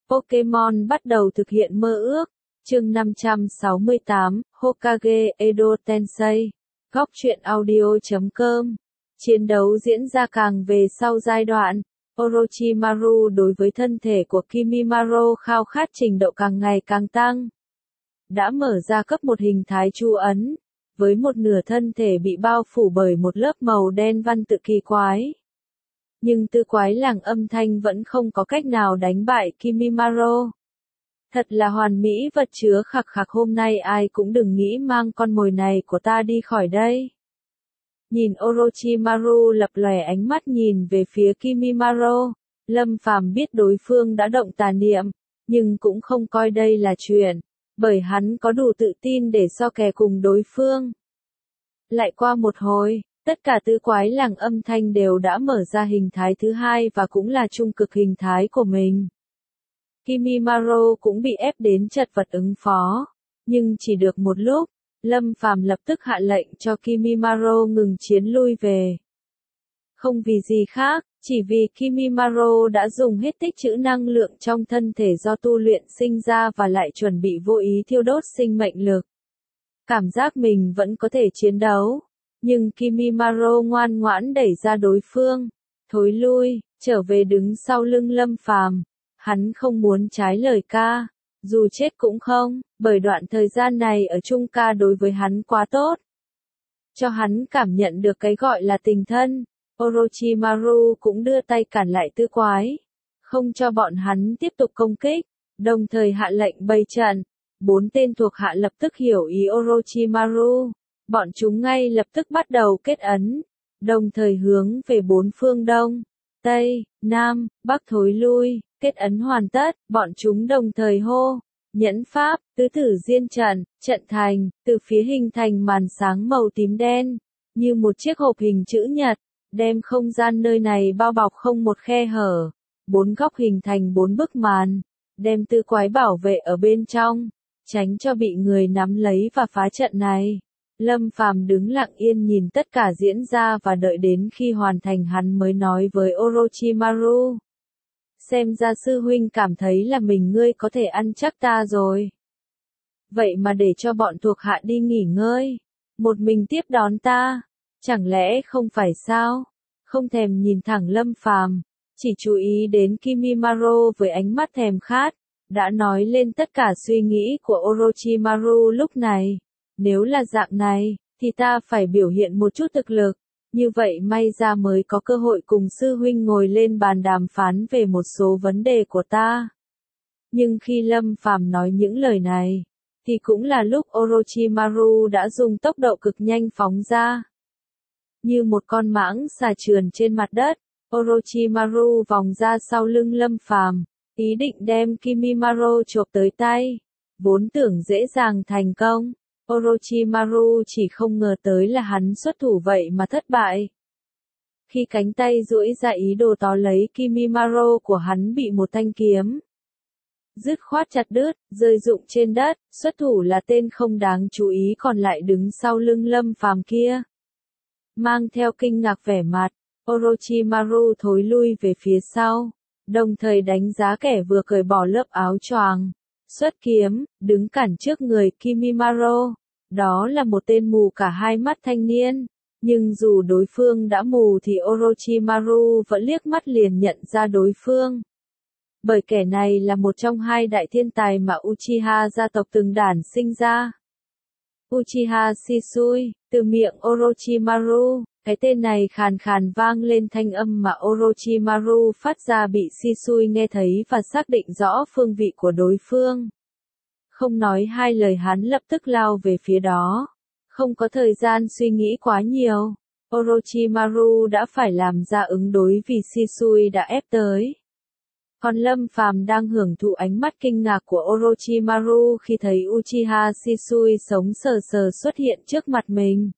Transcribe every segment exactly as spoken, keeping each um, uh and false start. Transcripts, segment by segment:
Pokemon bắt đầu thực hiện mơ ước. Chương năm trăm sáu mươi tám, Hokage Edo Tensei. Góc truyện audio chấm com. Chiến đấu diễn ra càng về sau giai đoạn, Orochimaru đối với thân thể của Kimimaro khao khát trình độ càng ngày càng tăng. Đã mở ra cấp một hình thái chu ấn, với một nửa thân thể bị bao phủ bởi một lớp màu đen văn tự kỳ quái. Nhưng tư quái làng âm thanh vẫn không có cách nào đánh bại Kimimaro. Thật là hoàn mỹ vật chứa khạc khạc, hôm nay ai cũng đừng nghĩ mang con mồi này của ta đi khỏi đây. Nhìn Orochimaru lập lòe ánh mắt nhìn về phía Kimimaro, Lâm Phàm biết đối phương đã động tà niệm, nhưng cũng không coi đây là chuyện, bởi hắn có đủ tự tin để so kè cùng đối phương. Lại qua một hồi, tất cả tứ quái làng âm thanh đều đã mở ra hình thái thứ hai và cũng là trung cực hình thái của mình. Kimimaro cũng bị ép đến chật vật ứng phó, nhưng chỉ được một lúc, Lâm Phàm lập tức hạ lệnh cho Kimimaro ngừng chiến lui về. Không vì gì khác, chỉ vì Kimimaro đã dùng hết tích trữ năng lượng trong thân thể do tu luyện sinh ra và lại chuẩn bị vô ý thiêu đốt sinh mệnh lực. Cảm giác mình vẫn có thể chiến đấu, nhưng Kimimaro ngoan ngoãn đẩy ra đối phương, thối lui, trở về đứng sau lưng Lâm Phàm. Hắn không muốn trái lời ca, dù chết cũng không, bởi đoạn thời gian này ở chung ca đối với hắn quá tốt. Cho hắn cảm nhận được cái gọi là tình thân, Orochimaru cũng đưa tay cản lại tứ quái, không cho bọn hắn tiếp tục công kích, đồng thời hạ lệnh bày trận. Bốn tên thuộc hạ lập tức hiểu ý Orochimaru, bọn chúng ngay lập tức bắt đầu kết ấn, đồng thời hướng về bốn phương đông, tây, nam, bắc thối lui. Kết ấn hoàn tất, bọn chúng đồng thời hô, nhẫn pháp, tứ tử diên trận, trận thành, từ phía hình thành màn sáng màu tím đen, như một chiếc hộp hình chữ nhật, đem không gian nơi này bao bọc không một khe hở, bốn góc hình thành bốn bức màn, đem tứ quái bảo vệ ở bên trong, tránh cho bị người nắm lấy và phá trận này. Lâm Phàm đứng lặng yên nhìn tất cả diễn ra và đợi đến khi hoàn thành hắn mới nói với Orochimaru. Xem ra sư huynh cảm thấy là mình ngươi có thể ăn chắc ta rồi. Vậy mà để cho bọn thuộc hạ đi nghỉ ngơi, một mình tiếp đón ta, chẳng lẽ không phải sao? Không thèm nhìn thẳng Lâm Phàm, chỉ chú ý đến Kimimaro với ánh mắt thèm khát, đã nói lên tất cả suy nghĩ của Orochimaru lúc này. Nếu là dạng này, thì ta phải biểu hiện một chút thực lực. Như vậy may ra mới có cơ hội cùng sư huynh ngồi lên bàn đàm phán về một số vấn đề của ta. Nhưng khi Lâm Phàm nói những lời này, thì cũng là lúc Orochimaru đã dùng tốc độ cực nhanh phóng ra. Như một con mãng xà trườn trên mặt đất, Orochimaru vòng ra sau lưng Lâm Phàm, ý định đem Kimimaro chộp tới tay. Vốn tưởng dễ dàng thành công. Orochimaru chỉ không ngờ tới là hắn xuất thủ vậy mà thất bại. Khi cánh tay duỗi ra ý đồ tó lấy Kimimaro của hắn bị một thanh kiếm dứt khoát chặt đứt, rơi rụng trên đất, xuất thủ là tên không đáng chú ý còn lại đứng sau lưng Lâm Phàm kia. Mang theo kinh ngạc vẻ mặt, Orochimaru thối lui về phía sau, đồng thời đánh giá kẻ vừa cởi bỏ lớp áo choàng, xuất kiếm, đứng cản trước người Kimimaro. Đó là một tên mù cả hai mắt thanh niên, nhưng dù đối phương đã mù thì Orochimaru vẫn liếc mắt liền nhận ra đối phương. Bởi kẻ này là một trong hai đại thiên tài mà Uchiha gia tộc từng đản sinh ra. Uchiha Shisui, từ miệng Orochimaru, cái tên này khàn khàn vang lên, thanh âm mà Orochimaru phát ra bị Shisui nghe thấy và xác định rõ phương vị của đối phương. Không nói hai lời hắn lập tức lao về phía đó. Không có thời gian suy nghĩ quá nhiều, Orochimaru đã phải làm ra ứng đối vì Shisui đã ép tới. Còn Lâm Phàm đang hưởng thụ ánh mắt kinh ngạc của Orochimaru khi thấy Uchiha Shisui sống sờ sờ xuất hiện trước mặt mình.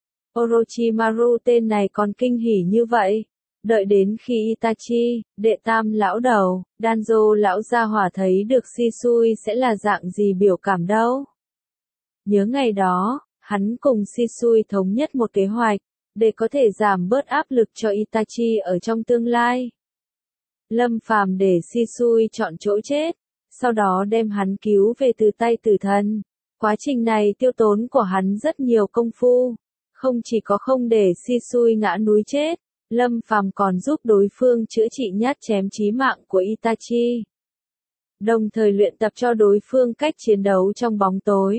Orochimaru tên này còn kinh hỉ như vậy. Đợi đến khi Itachi, đệ tam lão đầu, Danzo lão gia hỏa thấy được Shisui sẽ là dạng gì biểu cảm đâu. Nhớ ngày đó, hắn cùng Shisui thống nhất một kế hoạch, để có thể giảm bớt áp lực cho Itachi ở trong tương lai. Lâm Phàm để Shisui chọn chỗ chết, sau đó đem hắn cứu về từ tay tử thần. Quá trình này tiêu tốn của hắn rất nhiều công phu, không chỉ có không để Shisui ngã núi chết, Lâm Phàm còn giúp đối phương chữa trị nhát chém chí mạng của Itachi, đồng thời luyện tập cho đối phương cách chiến đấu trong bóng tối.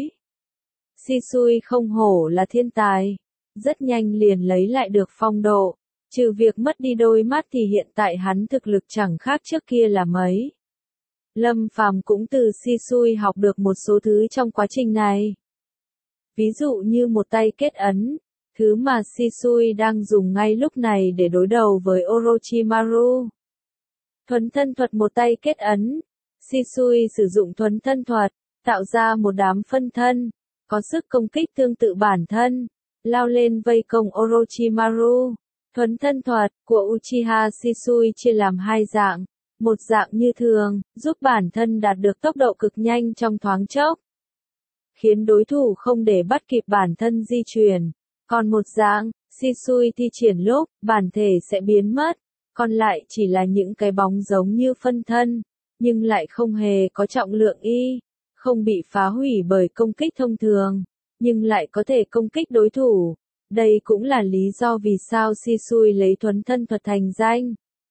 Shisui không hổ là thiên tài, rất nhanh liền lấy lại được phong độ, trừ việc mất đi đôi mắt thì hiện tại hắn thực lực chẳng khác trước kia là mấy. Lâm Phàm cũng từ Shisui học được một số thứ trong quá trình này. Ví dụ như một tay kết ấn, thứ mà Shisui đang dùng ngay lúc này để đối đầu với Orochimaru. Thuấn thân thuật một tay kết ấn, Shisui sử dụng thuấn thân thuật, tạo ra một đám phân thân, có sức công kích tương tự bản thân, lao lên vây công Orochimaru. Thuấn thân thuật của Uchiha Shisui chia làm hai dạng, một dạng như thường, giúp bản thân đạt được tốc độ cực nhanh trong thoáng chốc, khiến đối thủ không để bắt kịp bản thân di chuyển. Còn một dạng, Shisui thi triển lúc, bản thể sẽ biến mất, còn lại chỉ là những cái bóng giống như phân thân, nhưng lại không hề có trọng lượng y, không bị phá hủy bởi công kích thông thường, nhưng lại có thể công kích đối thủ. Đây cũng là lý do vì sao Shisui lấy thuấn thân thuật thành danh.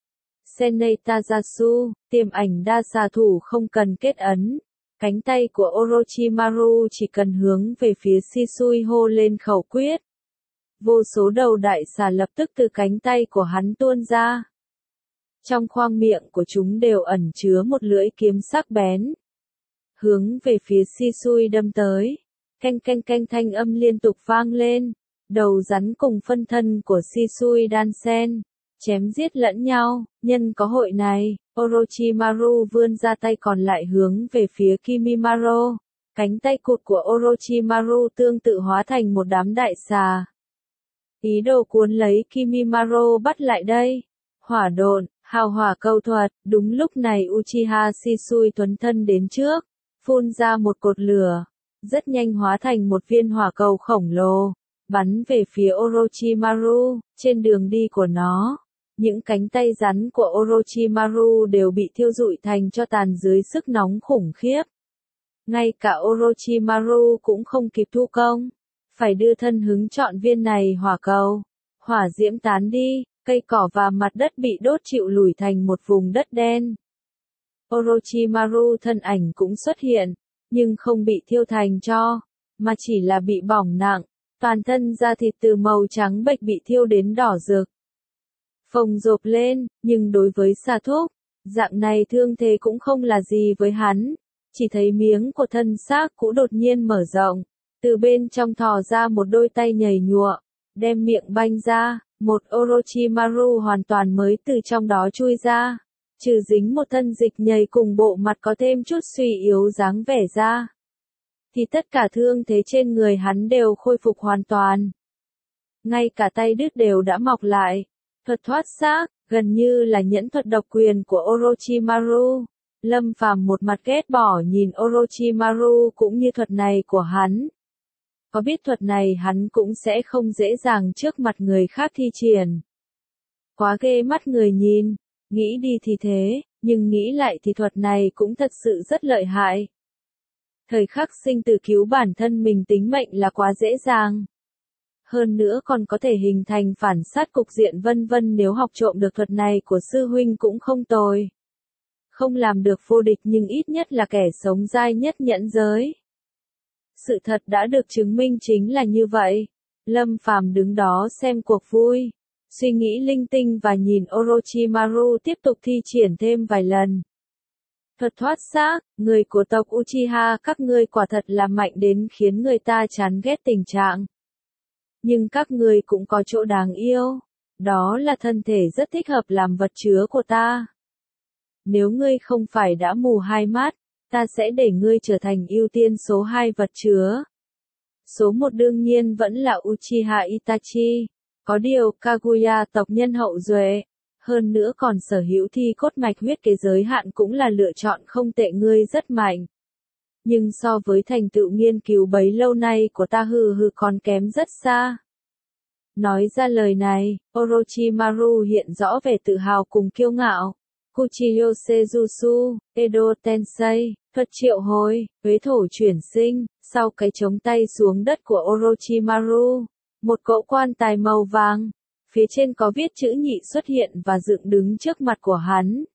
Senei Taijutsu, tiềm ảnh đa xạ thủ không cần kết ấn. Cánh tay của Orochimaru chỉ cần hướng về phía Shisui hô lên khẩu quyết. Vô số đầu đại xà lập tức từ cánh tay của hắn tuôn ra. Trong khoang miệng của chúng đều ẩn chứa một lưỡi kiếm sắc bén, hướng về phía Shisui đâm tới. Canh canh canh thanh âm liên tục vang lên. Đầu rắn cùng phân thân của Shisui đan xen, chém giết lẫn nhau. Nhân có hội này, Orochimaru vươn ra tay còn lại hướng về phía Kimimaro. Cánh tay cụt của Orochimaru tương tự hóa thành một đám đại xà, ý đồ cuốn lấy Kimimaro bắt lại đây. Hỏa độn, hào hỏa câu thuật. Đúng lúc này Uchiha Shisui thuấn thân đến trước, phun ra một cột lửa, rất nhanh hóa thành một viên hỏa cầu khổng lồ, bắn về phía Orochimaru. Trên đường đi của nó, những cánh tay rắn của Orochimaru đều bị thiêu rụi thành tro tàn dưới sức nóng khủng khiếp. Ngay cả Orochimaru cũng không kịp thu công, phải đưa thân hứng chọn viên này hỏa cầu. Hỏa diễm tán đi, cây cỏ và mặt đất bị đốt chịu lùi thành một vùng đất đen. Orochimaru thân ảnh cũng xuất hiện, nhưng không bị thiêu thành tro, mà chỉ là bị bỏng nặng, toàn thân da thịt từ màu trắng bệch bị thiêu đến đỏ rực, phồng rộp lên. Nhưng đối với Sa Thúc, dạng này thương thế cũng không là gì với hắn, chỉ thấy miếng của thân xác cũ đột nhiên mở rộng, từ bên trong thò ra một đôi tay nhầy nhụa, đem miệng banh ra, một Orochimaru hoàn toàn mới từ trong đó chui ra, trừ dính một thân dịch nhầy cùng bộ mặt có thêm chút suy yếu dáng vẻ ra, thì tất cả thương thế trên người hắn đều khôi phục hoàn toàn. Ngay cả tay đứt đều đã mọc lại. Thuật thoát xác, gần như là nhẫn thuật độc quyền của Orochimaru. Lâm Phàm một mặt ghét bỏ nhìn Orochimaru cũng như thuật này của hắn. Có biết thuật này hắn cũng sẽ không dễ dàng trước mặt người khác thi triển. Quá ghê mắt người nhìn, nghĩ đi thì thế, nhưng nghĩ lại thì thuật này cũng thật sự rất lợi hại. Thời khắc sinh tử cứu bản thân mình tính mệnh là quá dễ dàng. Hơn nữa còn có thể hình thành phản sát cục diện vân vân, nếu học trộm được thuật này của sư huynh cũng không tồi. Không làm được vô địch nhưng ít nhất là kẻ sống dai nhất nhẫn giới. Sự thật đã được chứng minh chính là như vậy. Lâm Phàm đứng đó xem cuộc vui, suy nghĩ linh tinh và nhìn Orochimaru tiếp tục thi triển thêm vài lần. Thuật thoát xác, người của tộc Uchiha các ngươi quả thật là mạnh đến khiến người ta chán ghét tình trạng. Nhưng các ngươi cũng có chỗ đáng yêu, đó là thân thể rất thích hợp làm vật chứa của ta. Nếu ngươi không phải đã mù hai mắt, ta sẽ để ngươi trở thành ưu tiên số hai vật chứa. Số một đương nhiên vẫn là Uchiha Itachi, có điều Kaguya tộc nhân hậu duệ, hơn nữa còn sở hữu thi cốt mạch huyết kế giới hạn cũng là lựa chọn không tệ, ngươi rất mạnh. Nhưng so với thành tựu nghiên cứu bấy lâu nay của ta hừ hừ còn kém rất xa. Nói ra lời này, Orochimaru hiện rõ vẻ tự hào cùng kiêu ngạo. Kuchiyose Jutsu, Edo Tensei, thuật triệu hồi, huế thổ chuyển sinh, sau cái chống tay xuống đất của Orochimaru, một cỗ quan tài màu vàng, phía trên có viết chữ nhị xuất hiện và dựng đứng trước mặt của hắn.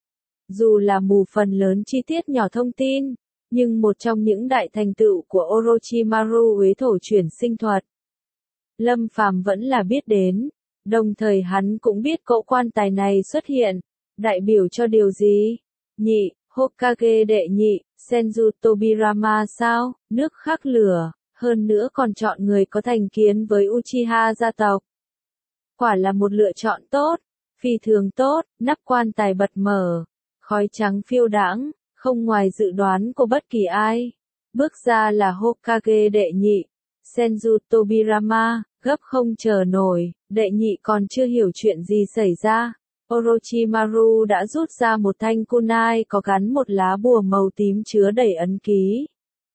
Dù là mù phần lớn chi tiết nhỏ thông tin, nhưng một trong những đại thành tựu của Orochimaru huế thổ chuyển sinh thuật, Lâm Phàm vẫn là biết đến, đồng thời hắn cũng biết cỗ quan tài này xuất hiện, đại biểu cho điều gì? Nhị, Hokage đệ nhị, Senju Tobirama sao? Nước khắc lửa, hơn nữa còn chọn người có thành kiến với Uchiha gia tộc. Quả là một lựa chọn tốt, phi thường tốt, nắp quan tài bật mở, khói trắng phiêu đãng, không ngoài dự đoán của bất kỳ ai. Bước ra là Hokage đệ nhị, Senju Tobirama, gấp không chờ nổi, đệ nhị còn chưa hiểu chuyện gì xảy ra. Orochimaru đã rút ra một thanh kunai có gắn một lá bùa màu tím chứa đầy ấn ký.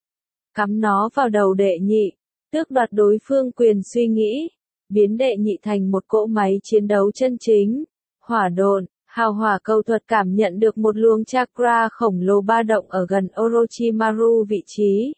Cắm nó vào đầu đệ nhị, tước đoạt đối phương quyền suy nghĩ, biến đệ nhị thành một cỗ máy chiến đấu chân chính. Hỏa độn, hào hỏa cầu thuật cảm nhận được một luồng chakra khổng lồ ba động ở gần Orochimaru vị trí.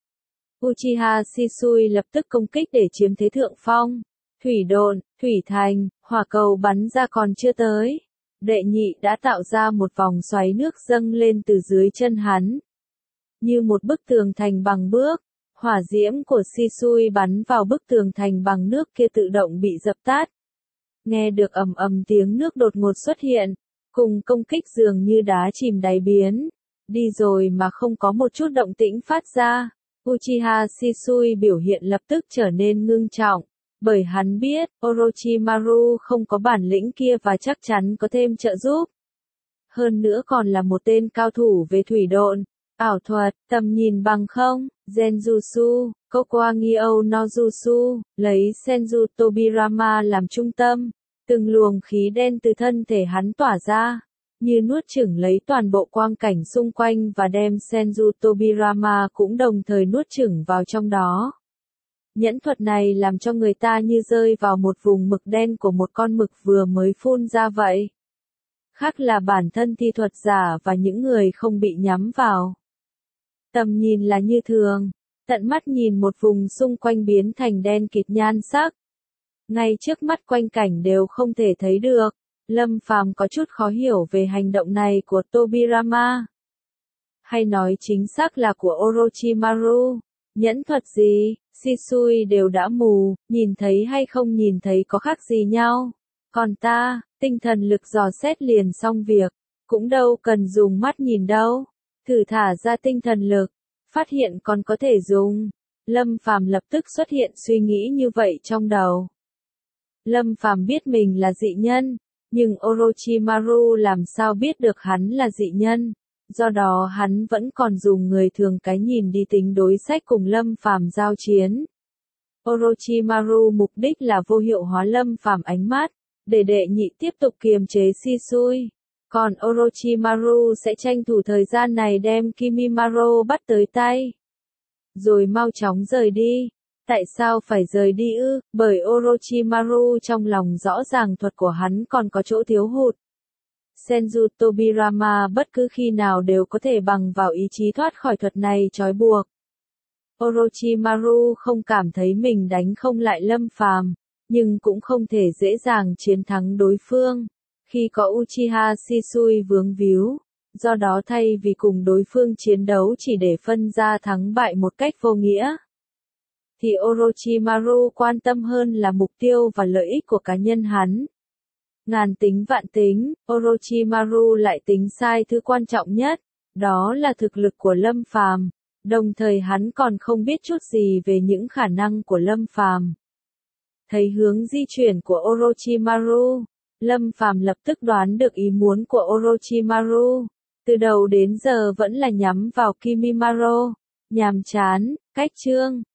Uchiha Shisui lập tức công kích để chiếm thế thượng phong. Thủy độn, thủy thành, hỏa cầu bắn ra còn chưa tới. Đệ nhị đã tạo ra một vòng xoáy nước dâng lên từ dưới chân hắn. Như một bức tường thành bằng bước, hỏa diễm của Shisui bắn vào bức tường thành bằng nước kia tự động bị dập tắt. Nghe được ầm ầm tiếng nước đột ngột xuất hiện, cùng công kích dường như đá chìm đáy biến. Đi rồi mà không có một chút động tĩnh phát ra. Uchiha Shisui biểu hiện lập tức trở nên ngưng trọng. Bởi hắn biết, Orochimaru không có bản lĩnh kia và chắc chắn có thêm trợ giúp. Hơn nữa còn là một tên cao thủ về thủy độn, ảo thuật, tầm nhìn bằng không, Genjutsu, Kokuagyo no Jutsu, lấy Senju Tobirama làm trung tâm. Từng luồng khí đen từ thân thể hắn tỏa ra, như nuốt chửng lấy toàn bộ quang cảnh xung quanh và đem Senju Tobirama cũng đồng thời nuốt chửng vào trong đó. Nhẫn thuật này làm cho người ta như rơi vào một vùng mực đen của một con mực vừa mới phun ra vậy. Khác là bản thân thi thuật giả và những người không bị nhắm vào. Tầm nhìn là như thường, tận mắt nhìn một vùng xung quanh biến thành đen kịt nhan sắc. Ngay trước mắt quanh cảnh đều không thể thấy được. Lâm Phàm có chút khó hiểu về hành động này của Tobirama. Hay nói chính xác là của Orochimaru. Nhẫn thuật gì, Shisui đều đã mù, nhìn thấy hay không nhìn thấy có khác gì nhau. Còn ta, tinh thần lực dò xét liền xong việc, cũng đâu cần dùng mắt nhìn đâu. Thử thả ra tinh thần lực, phát hiện còn có thể dùng. Lâm Phàm lập tức xuất hiện suy nghĩ như vậy trong đầu. Lâm Phàm biết mình là dị nhân, nhưng Orochimaru làm sao biết được hắn là dị nhân, do đó hắn vẫn còn dùng người thường cái nhìn đi tính đối sách cùng Lâm Phàm giao chiến. Orochimaru mục đích là vô hiệu hóa Lâm Phàm ánh mắt, để đệ nhị tiếp tục kiềm chế Shisui, còn Orochimaru sẽ tranh thủ thời gian này đem Kimimaro bắt tới tay, rồi mau chóng rời đi. Tại sao phải rời đi ư? Bởi Orochimaru trong lòng rõ ràng thuật của hắn còn có chỗ thiếu hụt. Senju Tobirama bất cứ khi nào đều có thể bằng vào ý chí thoát khỏi thuật này trói buộc. Orochimaru không cảm thấy mình đánh không lại Lâm Phàm, nhưng cũng không thể dễ dàng chiến thắng đối phương. Khi có Uchiha Shisui vướng víu, do đó thay vì cùng đối phương chiến đấu chỉ để phân ra thắng bại một cách vô nghĩa, thì Orochimaru quan tâm hơn là mục tiêu và lợi ích của cá nhân hắn. Ngàn tính vạn tính, Orochimaru lại tính sai thứ quan trọng nhất, đó là thực lực của Lâm Phàm, đồng thời hắn còn không biết chút gì về những khả năng của Lâm Phàm. Thấy hướng di chuyển của Orochimaru, Lâm Phàm lập tức đoán được ý muốn của Orochimaru, từ đầu đến giờ vẫn là nhắm vào Kimimaro, nhàm chán, cách chương.